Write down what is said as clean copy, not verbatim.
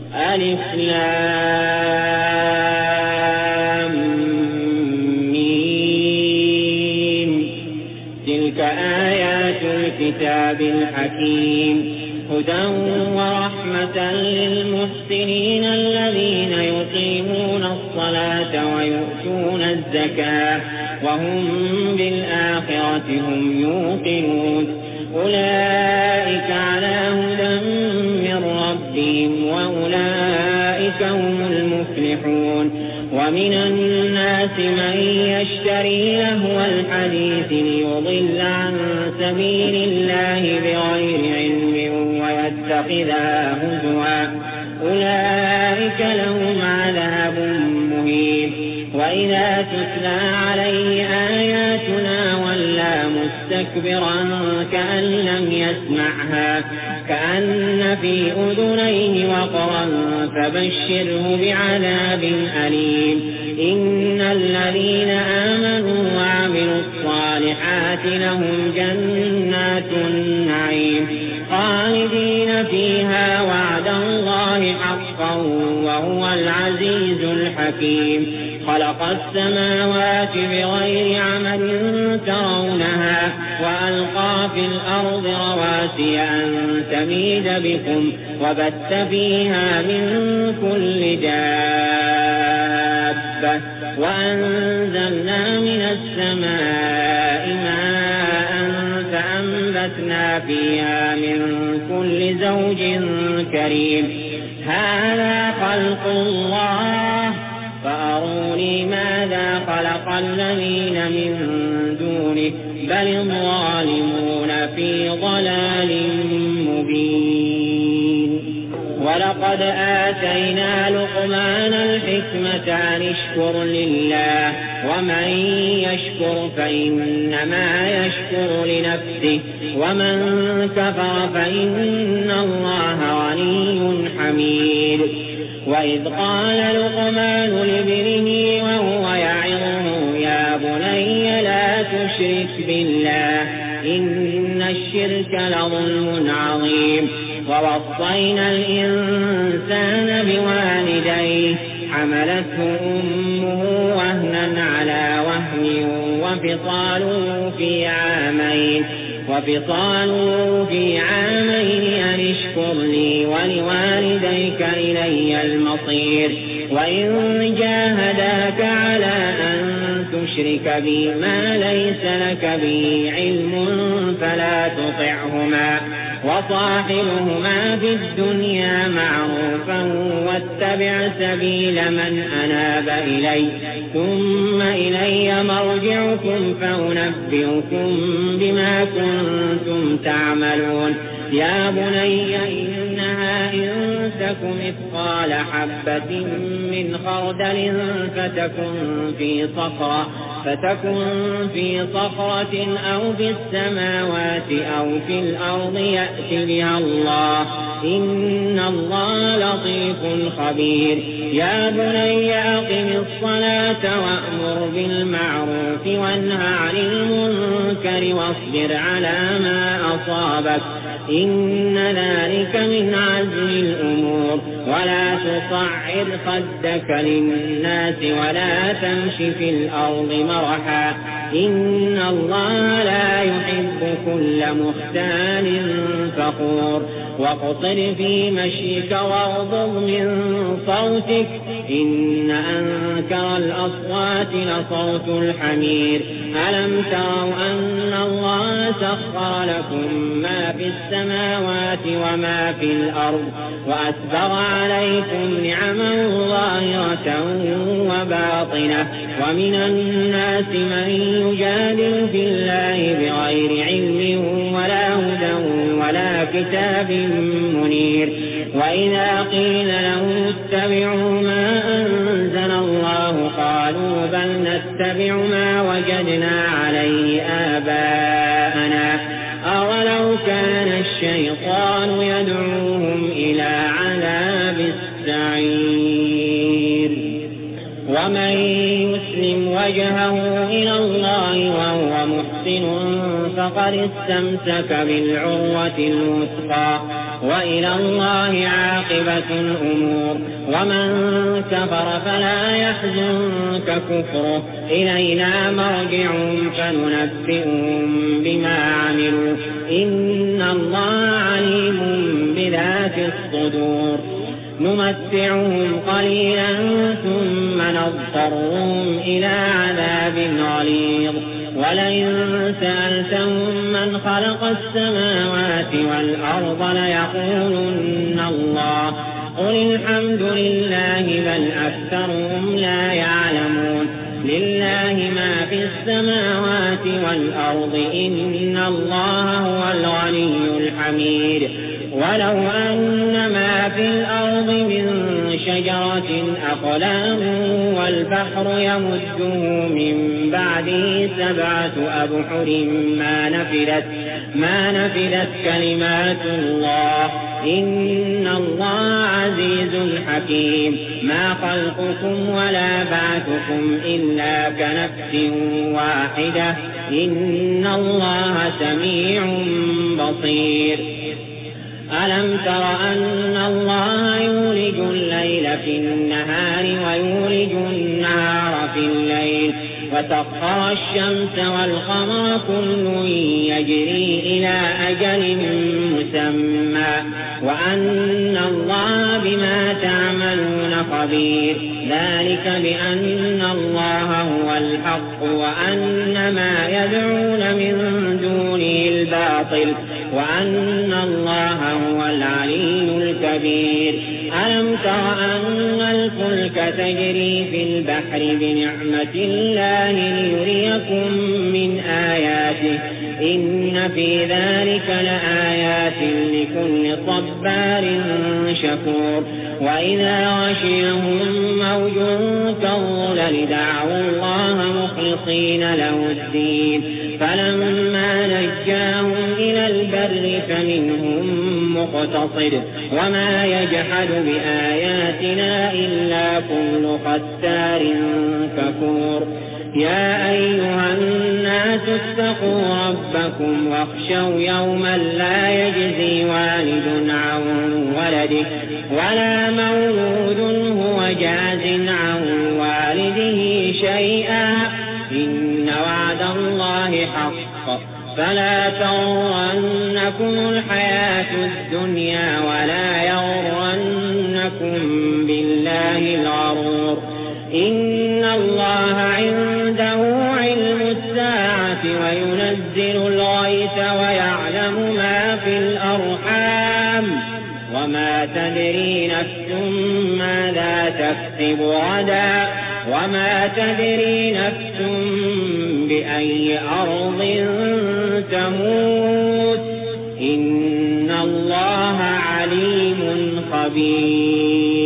ألف لام ميم. تلك آيات الكتاب الحكيم هدى ورحمة للمحسنين الذين يقيمون الصلاة ويؤتون الزكاة وهم بالآخرة هم يوقنون. أولئك على هدى من ربهم وأولئك هم المفلحون. ومن الناس من يشتري لهو الحديث ليضل عن سبيل الله بغير علم ويتخذها هزوا أولئك لهم عذاب مهين. وإذا تتلى عليه آياتنا ولى مستكبرا كأن لم يسمعها كأن في أذنيه وقرا فبشره بعذاب أليم. إن الذين آمنوا وعملوا الصالحات لهم جنات النعيم خالدين فيها وعد الله حقا وهو العزيز الحكيم. خلق السماوات بغير عمد ترونها وألقى في الأرض رواسي أن تميد بكم وبث فيها من كل دابة وأنزلنا من السماء ماء فأنبتنا فيها من كل زوج كريم. هذا خلق الله فأروني ماذا خلق الذين من دونه بل الظالمون في ضلال مبين. ولقد آتينا لقمان الحكمة أن اشكر لله ومن يشكر فإنما يشكر لنفسه ومن كفر فإن الله غني حميد. وإذ قال لقمان لابنه وهو يعظه يا بني لا تشرك بالله إن الشرك لظلم عظيم. ووصينا الإنسان بوالديه حملته أمه وهنا على وهن وفصاله في عامين أن اشكر لي ولوالديك إلي المصير. وإن جاهداك على أن تشرك بي ما ليس لك به علم فلا تطعهما وصاحبهما في الدنيا معروفا واتبع سبيل من أناب إلي ثم إلي مرجعكم فأنبئكم بما كنتم تعملون. يا بني إنها إن تك مثقال حبة من خردل فتكن في صخرة أو في السماوات أو في الأرض يأت بها الله إن الله لطيف خبير. يا بني أقم الصلاة وأمر بالمعروف وانه عن المنكر واصبر على ما أصابك إن ذلك من عزم الأمور. ولا تصعر خدك للناس ولا تمش في الأرض مرحا إن الله لا يحب كل مختال فخور. واقصر في مشيك واغضض من صوتك إن أنكر الأصوات لصوت الحمير. ألم تروا أن الله سخر لكم ما في السماوات وما في الأرض وأسبغ عليكم نعما ظاهرة وباطنة. ومن الناس من يجادل في الله بغير علم ولا هدى ولا كتاب منير. وإذا قيل له اتبعوا ما أنزل الله قالوا بل نتبع ما وجدنا عليه آباءنا أولو كان الشيطان يدعوهم إلى عذاب السعير. ومن يسلم وجهه إلى الله وهو محسن فقد استمسك بالعروة الوثقى وإلى الله عاقبة عاقبة الأمور. ومن كفر فلا يحزنك كفره، إلينا مرجعهم فننبئهم بما عملوا، إن الله عليم بذات الصدور. نمتعهم قليلا ثم نضطرهم إلى عذاب غليظ. ولئن سألتهم من خلق السماوات والأرض ليقولن الله، قل الحمد لله بل أكثرهم لا يعلمون. لله ما في السماوات والأرض، إن الله هو الغني الحميد. ولو أن ما في الأرض من شجرة أقلام والبحر يمده من بعده 7 أبحر ما نفدت كلمات الله، إن الله عزيز حكيم. ما خلقكم ولا بعثكم إلا كنفس واحدة، إن الله سميع بصير. ألم تر أن الله يولج الليل في النهار ويولج النهار في الليل، وسخر الشمس والقمر كل يجري إلى أجل مسمى، وأن الله بما تعملون خبير. ذلك بأن الله هو الحق وأن ما يدعون من دونه الباطل، وأن الله هو العلي الكبير. ألم تر أن الفلك تجري في البحر بنعمة الله ليريكم من آياته، إن في ذلك لآيات لكل صبار شكور. وإذا غشيهم موج كالظلل دعوا الله مخلصين له الدين، فلما نجاهم إلى البر فمنهم مقتصد، وما يجحد بآياتنا إلا كل ختار كفور. يا أيها الناس اتقوا ربكم واخشوا يوما لا يجزي والد عن ولده ولا مولود هو جاز عن والده شيئا، إن وعد الله حق، فلا تغرنكم الحياة الدنيا ولا يغرنكم بالله الغرور. إن الله عنده علم الساعة وينزل الغيث ويعلم ما في الأرحام، وما تدري نفس ماذا تكسب غدا، وما تدري نفس بأي أرض تموت، إن الله عليم خبير.